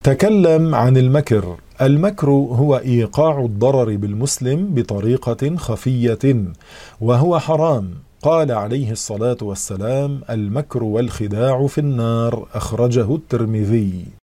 تكلم عن المكر. المكر هو إيقاع الضرر بالمسلم بطريقة خفية، وهو حرام. قال عليه الصلاة والسلام: المكر والخداع في النار. أخرجه الترمذي.